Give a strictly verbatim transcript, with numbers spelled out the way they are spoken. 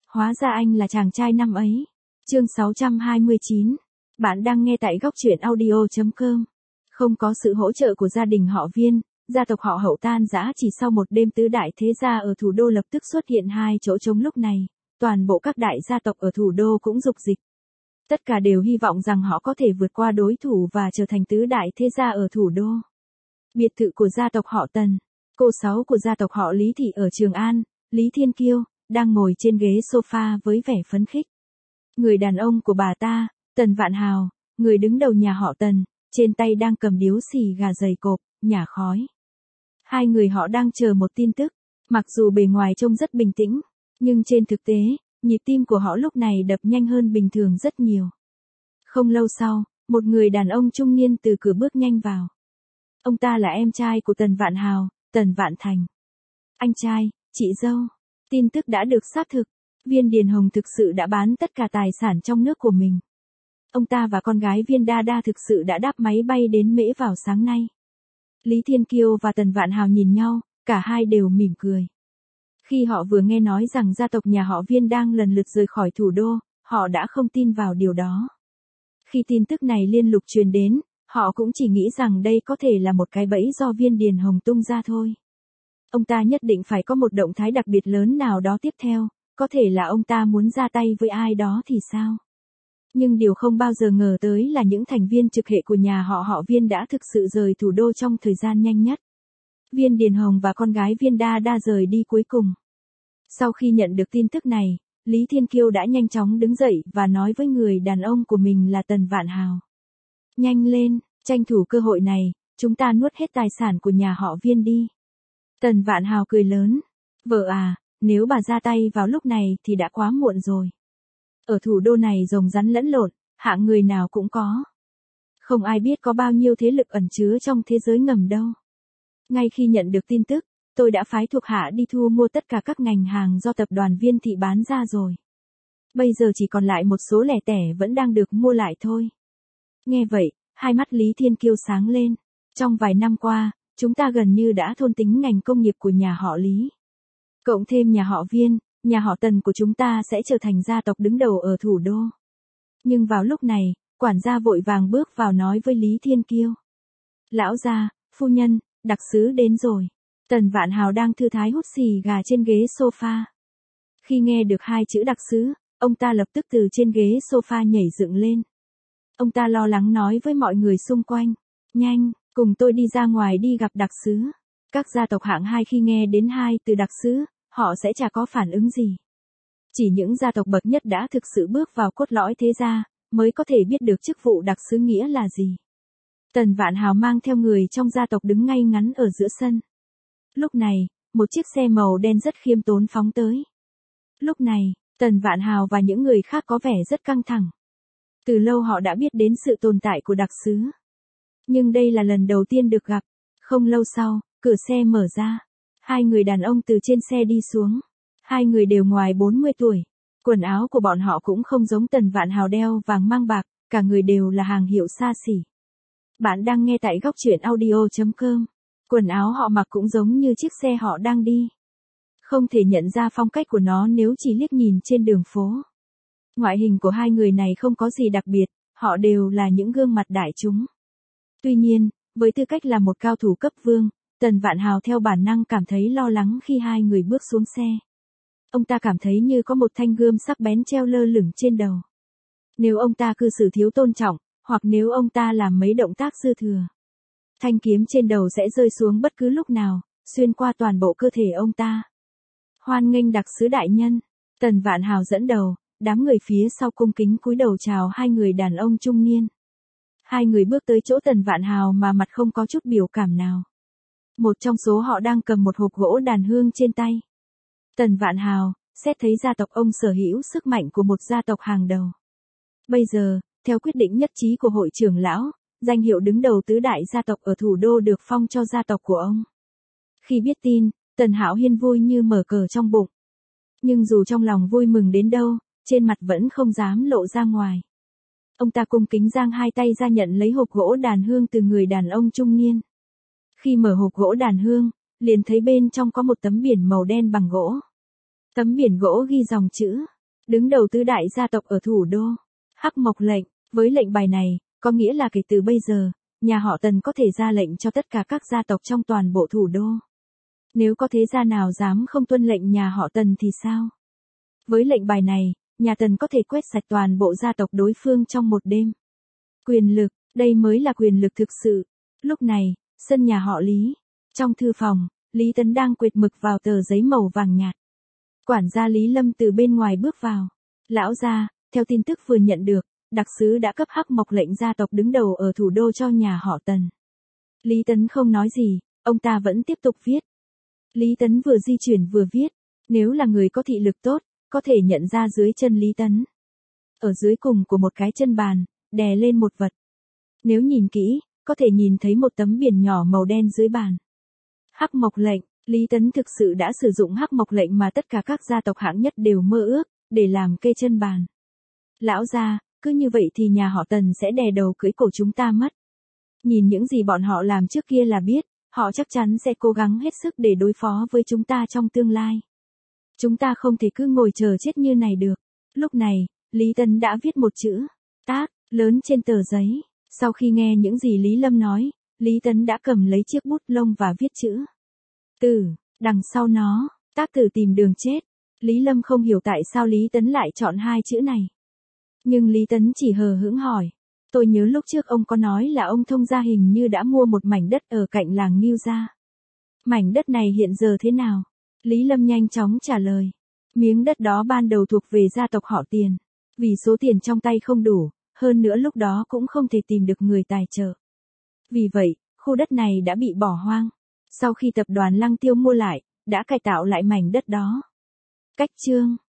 Hóa ra anh là chàng trai năm ấy. Chương sáu trăm hai mươi chín. Bạn đang nghe tại góc truyện audio chấm com. Không có sự hỗ trợ của gia đình họ Viên, gia tộc họ Hậu tan rã chỉ sau một đêm. Tứ đại thế gia ở thủ đô lập tức xuất hiện hai chỗ trống. Lúc này, toàn bộ các đại gia tộc ở thủ đô cũng dục dịch. Tất cả đều hy vọng rằng họ có thể vượt qua đối thủ và trở thành tứ đại thế gia ở thủ đô. Biệt thự của gia tộc họ Tần, cô sáu của gia tộc họ Lý Thị ở Trường An, Lý Thiên Kiêu, đang ngồi trên ghế sofa với vẻ phấn khích. Người đàn ông của bà ta, Tần Vạn Hào, người đứng đầu nhà họ Tần, trên tay đang cầm điếu xì gà dày cộp, nhả khói. Hai người họ đang chờ một tin tức, mặc dù bề ngoài trông rất bình tĩnh, nhưng trên thực tế, nhịp tim của họ lúc này đập nhanh hơn bình thường rất nhiều. Không lâu sau, một người đàn ông trung niên từ cửa bước nhanh vào. Ông ta là em trai của Tần Vạn Hào, Tần Vạn Thành. Anh trai, chị dâu, tin tức đã được xác thực, Viên Điền Hồng thực sự đã bán tất cả tài sản trong nước của mình. Ông ta và con gái Viên Đa Đa thực sự đã đáp máy bay đến Mễ vào sáng nay. Lý Thiên Kiêu và Tần Vạn Hào nhìn nhau, cả hai đều mỉm cười. Khi họ vừa nghe nói rằng gia tộc nhà họ Viên đang lần lượt rời khỏi thủ đô, họ đã không tin vào điều đó. Khi tin tức này liên lục truyền đến, họ cũng chỉ nghĩ rằng đây có thể là một cái bẫy do Viên Điền Hồng tung ra thôi. Ông ta nhất định phải có một động thái đặc biệt lớn nào đó tiếp theo, có thể là ông ta muốn ra tay với ai đó thì sao? Nhưng điều không bao giờ ngờ tới là những thành viên trực hệ của nhà họ họ Viên đã thực sự rời thủ đô trong thời gian nhanh nhất. Viên Điền Hồng và con gái Viên Đa Đa rời đi cuối cùng. Sau khi nhận được tin tức này, Lý Thiên Kiêu đã nhanh chóng đứng dậy và nói với người đàn ông của mình là Tần Vạn Hào. Nhanh lên, tranh thủ cơ hội này, chúng ta nuốt hết tài sản của nhà họ Viên đi. Tần Vạn Hào cười lớn. Vợ à, nếu bà ra tay vào lúc này thì đã quá muộn rồi. Ở thủ đô này rồng rắn lẫn lộn, hạng người nào cũng có. Không ai biết có bao nhiêu thế lực ẩn chứa trong thế giới ngầm đâu. Ngay khi nhận được tin tức, tôi đã phái thuộc hạ đi thu mua tất cả các ngành hàng do tập đoàn Viên Thị bán ra rồi. Bây giờ chỉ còn lại một số lẻ tẻ vẫn đang được mua lại thôi. Nghe vậy, hai mắt Lý Thiên Kiêu sáng lên. Trong vài năm qua, chúng ta gần như đã thôn tính ngành công nghiệp của nhà họ Lý. Cộng thêm nhà họ Viên, nhà họ Tần của chúng ta sẽ trở thành gia tộc đứng đầu ở thủ đô. Nhưng vào lúc này, quản gia vội vàng bước vào nói với Lý Thiên Kiêu. Lão gia, phu nhân, đặc sứ đến rồi. Tần Vạn Hào đang thư thái hút xì gà trên ghế sofa. Khi nghe được hai chữ đặc sứ, ông ta lập tức từ trên ghế sofa nhảy dựng lên. Ông ta lo lắng nói với mọi người xung quanh. Nhanh, cùng tôi đi ra ngoài đi gặp đặc sứ. Các gia tộc hạng hai khi nghe đến hai từ đặc sứ, họ sẽ chả có phản ứng gì. Chỉ những gia tộc bậc nhất đã thực sự bước vào cốt lõi thế gia, mới có thể biết được chức vụ đặc sứ nghĩa là gì. Tần Vạn Hào mang theo người trong gia tộc đứng ngay ngắn ở giữa sân. Lúc này, một chiếc xe màu đen rất khiêm tốn phóng tới. Lúc này, Tần Vạn Hào và những người khác có vẻ rất căng thẳng. Từ lâu họ đã biết đến sự tồn tại của đặc sứ. Nhưng đây là lần đầu tiên được gặp. Không lâu sau, cửa xe mở ra. Hai người đàn ông từ trên xe đi xuống. Hai người đều ngoài bốn mươi tuổi. Quần áo của bọn họ cũng không giống Tần Vạn Hào đeo vàng mang bạc, cả người đều là hàng hiệu xa xỉ. Bạn đang nghe tại góc truyện audio chấm com. Quần áo họ mặc cũng giống như chiếc xe họ đang đi. Không thể nhận ra phong cách của nó nếu chỉ liếc nhìn trên đường phố. Ngoại hình của hai người này không có gì đặc biệt, họ đều là những gương mặt đại chúng. Tuy nhiên, với tư cách là một cao thủ cấp vương, Tần Vạn Hào theo bản năng cảm thấy lo lắng khi hai người bước xuống xe. Ông ta cảm thấy như có một thanh gươm sắc bén treo lơ lửng trên đầu. Nếu ông ta cư xử thiếu tôn trọng, hoặc nếu ông ta làm mấy động tác dư thừa, thanh kiếm trên đầu sẽ rơi xuống bất cứ lúc nào, xuyên qua toàn bộ cơ thể ông ta. Hoan nghênh đặc sứ đại nhân. Tần Vạn Hào dẫn đầu, đám người phía sau cung kính cúi đầu chào hai người đàn ông trung niên. Hai người bước tới chỗ Tần Vạn Hào mà mặt không có chút biểu cảm nào. Một trong số họ đang cầm một hộp gỗ đàn hương trên tay. Tần Vạn Hào, xét thấy gia tộc ông sở hữu sức mạnh của một gia tộc hàng đầu. Bây giờ, theo quyết định nhất trí của hội trưởng lão, danh hiệu đứng đầu tứ đại gia tộc ở thủ đô được phong cho gia tộc của ông. Khi biết tin, Tần Hạo Hiên vui như mở cờ trong bụng. Nhưng dù trong lòng vui mừng đến đâu, trên mặt vẫn không dám lộ ra ngoài. Ông ta cung kính giang hai tay ra nhận lấy hộp gỗ đàn hương từ người đàn ông trung niên. Khi mở hộp gỗ đàn hương, liền thấy bên trong có một tấm biển màu đen bằng gỗ. Tấm biển gỗ ghi dòng chữ, đứng đầu tứ đại gia tộc ở thủ đô. Hắc Mộc lệnh, với lệnh bài này, có nghĩa là kể từ bây giờ, nhà họ Tần có thể ra lệnh cho tất cả các gia tộc trong toàn bộ thủ đô. Nếu có thế gia nào dám không tuân lệnh nhà họ Tần thì sao? Với lệnh bài này, nhà Tần có thể quét sạch toàn bộ gia tộc đối phương trong một đêm. Quyền lực, đây mới là quyền lực thực sự. Lúc này, sân nhà họ Lý. Trong thư phòng, Lý Tấn đang quệt mực vào tờ giấy màu vàng nhạt. Quản gia Lý Lâm từ bên ngoài bước vào. Lão gia, theo tin tức vừa nhận được, đặc sứ đã cấp Hắc Mộc lệnh gia tộc đứng đầu ở thủ đô cho nhà họ Tần. Lý Tấn không nói gì, ông ta vẫn tiếp tục viết. Lý Tấn vừa di chuyển vừa viết, nếu là người có thị lực tốt, có thể nhận ra dưới chân Lý Tấn. Ở dưới cùng của một cái chân bàn, đè lên một vật. Nếu nhìn kỹ, có thể nhìn thấy một tấm biển nhỏ màu đen dưới bàn. Hắc Mộc lệnh, Lý Tấn thực sự đã sử dụng Hắc Mộc lệnh mà tất cả các gia tộc hạng nhất đều mơ ước, để làm kê chân bàn. Lão gia, cứ như vậy thì nhà họ Tần sẽ đè đầu cưỡi cổ chúng ta mất. Nhìn những gì bọn họ làm trước kia là biết, họ chắc chắn sẽ cố gắng hết sức để đối phó với chúng ta trong tương lai. Chúng ta không thể cứ ngồi chờ chết như này được. Lúc này, Lý Tấn đã viết một chữ, tác, lớn trên tờ giấy. Sau khi nghe những gì Lý Lâm nói, Lý Tấn đã cầm lấy chiếc bút lông và viết chữ. Tử, đằng sau nó, tác tử tìm đường chết. Lý Lâm không hiểu tại sao Lý Tấn lại chọn hai chữ này. Nhưng Lý Tấn chỉ hờ hững hỏi. Tôi nhớ lúc trước ông có nói là ông Thông gia hình như đã mua một mảnh đất ở cạnh làng Ngưu gia. Mảnh đất này hiện giờ thế nào? Lý Lâm nhanh chóng trả lời. Miếng đất đó ban đầu thuộc về gia tộc họ Tiền. Vì số tiền trong tay không đủ, hơn nữa lúc đó cũng không thể tìm được người tài trợ. Vì vậy, khu đất này đã bị bỏ hoang. Sau khi tập đoàn Lăng Tiêu mua lại, đã cải tạo lại mảnh đất đó. Cách chương